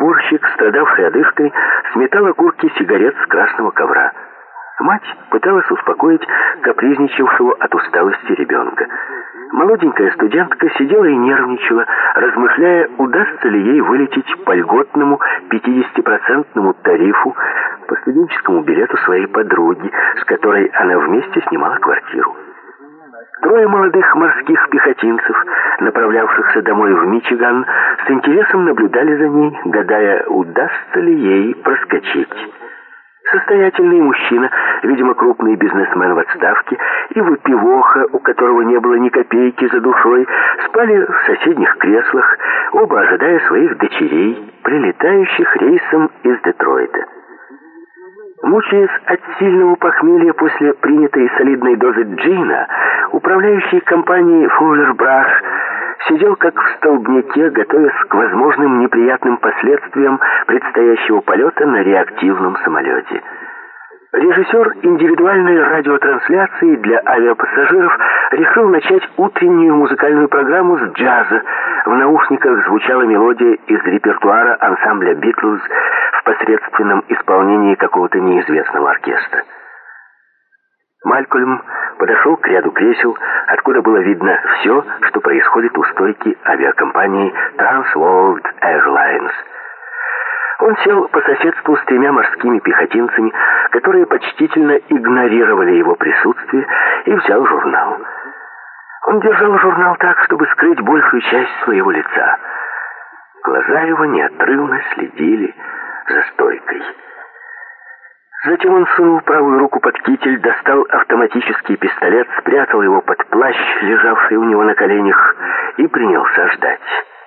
Уборщик, страдавший одышкой, сметал окурки сигарет с красного ковра. Мать пыталась успокоить капризничавшего от усталости ребенка. Молоденькая студентка сидела и нервничала, размышляя, удастся ли ей вылететь по льготному 50% тарифу по студенческому билету своей подруги, с которой она вместе снимала квартиру. Трое молодых морских пехотинцев, направлявшихся домой в Мичиган, с интересом наблюдали за ней, гадая, удастся ли ей проскочить. Состоятельный мужчина, видимо, крупный бизнесмен в отставке, и выпивоха, у которого не было ни копейки за душой, спали в соседних креслах, оба ожидая своих дочерей, прилетающих рейсом из Детройта. Мучаясь от сильного похмелья после принятой солидной дозы джина, управляющий компанией Фуллер Браш сидел как в столбняке, готовясь к возможным неприятным последствиям предстоящего полета на реактивном самолете. Режиссер индивидуальной радиотрансляции для авиапассажиров решил начать утреннюю музыкальную программу с джаза. В наушниках звучала мелодия из репертуара ансамбля «Битлз» в посредственном исполнении какого-то неизвестного оркестра. Малькольм подошел к ряду кресел, откуда было видно все, что происходит у стойки авиакомпании Trans World Airlines. Он сел по соседству с тремя морскими пехотинцами, которые почтительно игнорировали его присутствие, и взял журнал. Он держал журнал так, чтобы скрыть большую часть своего лица. Глаза его неотрывно следили за стойкой. Затем он сунул правую руку под китель, достал автоматический пистолет, спрятал его под плащ, лежавший у него на коленях, и принялся ждать.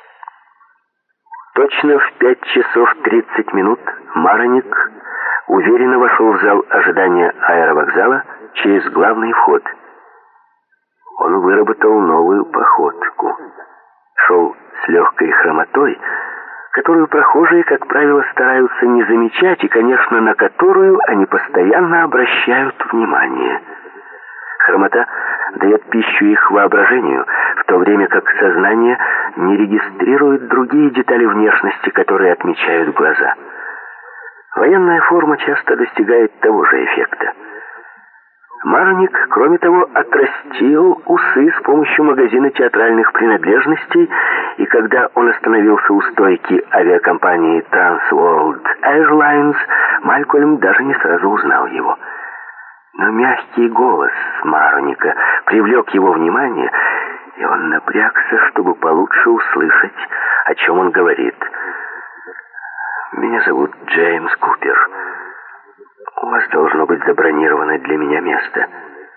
Точно в 5 часов 30 минут Мароник уверенно вошел в зал ожидания аэровокзала через главный вход. Он выработал новую походку. Шел с легкой хромотой, которую прохожие, как правило, стараются не замечать и, конечно, на которую они постоянно обращают внимание. Хромота дает пищу их воображению, в то время как сознание не регистрирует другие детали внешности, которые отмечают глаза. Военная форма часто достигает того же эффекта. Мароник, кроме того, отрастил усы с помощью магазина театральных принадлежностей, и когда он остановился у стойки авиакомпании Trans World Airlines, Малькольм даже не сразу узнал его. Но мягкий голос Мароника привлек его внимание, и он напрягся, чтобы получше услышать, о чем он говорит. «Меня зовут Джеймс Купер. У вас должно быть забронировано для меня место».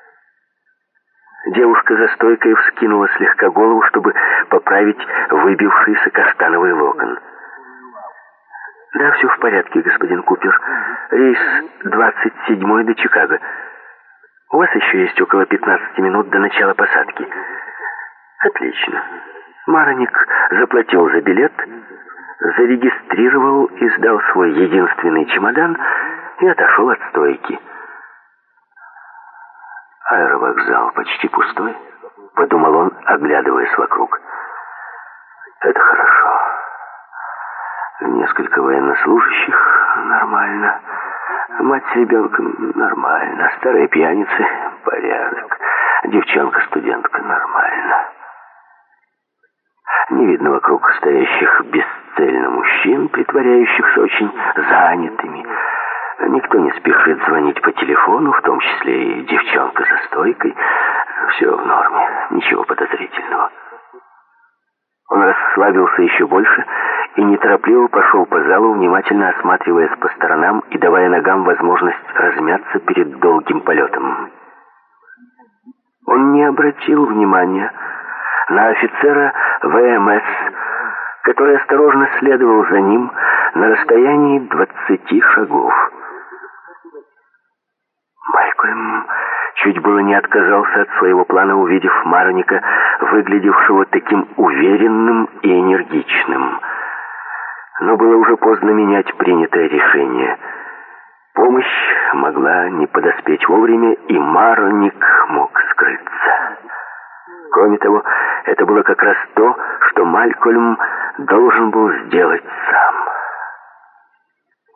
Девушка за стойкой вскинула слегка голову, чтобы поправить выбившийся каштановый локон. «Да, все в порядке, господин Купер. Рейс 27 до Чикаго. У вас еще есть около 15 минут до начала посадки». «Отлично». Мароник заплатил за билет, зарегистрировал и сдал свой единственный чемодан и отошел от стойки. «Аэровокзал почти пустой», — подумал он, оглядываясь вокруг. «Это хорошо. Несколько военнослужащих — нормально. Мать с ребенком — нормально. Старые пьяницы — порядок. Девчонка-студентка — нормально. Не видно вокруг стоящих бесцельно мужчин, притворяющихся очень занятыми. Никто не спешит звонить по телефону, в том числе и девчонка за стойкой. Все в норме, ничего подозрительного». Он расслабился еще больше и неторопливо пошел по залу, внимательно осматриваясь по сторонам и давая ногам возможность размяться перед долгим полетом. Он не обратил внимания на офицера ВМС, который осторожно следовал за ним на расстоянии 20 шагов. Малькольм чуть было не отказался от своего плана, увидев Мароника, выглядевшего таким уверенным и энергичным. Но было уже поздно менять принятое решение. Помощь могла не подоспеть вовремя, и Мароник мог скрыться. Кроме того, это было как раз то, что Малькольм должен был сделать сам.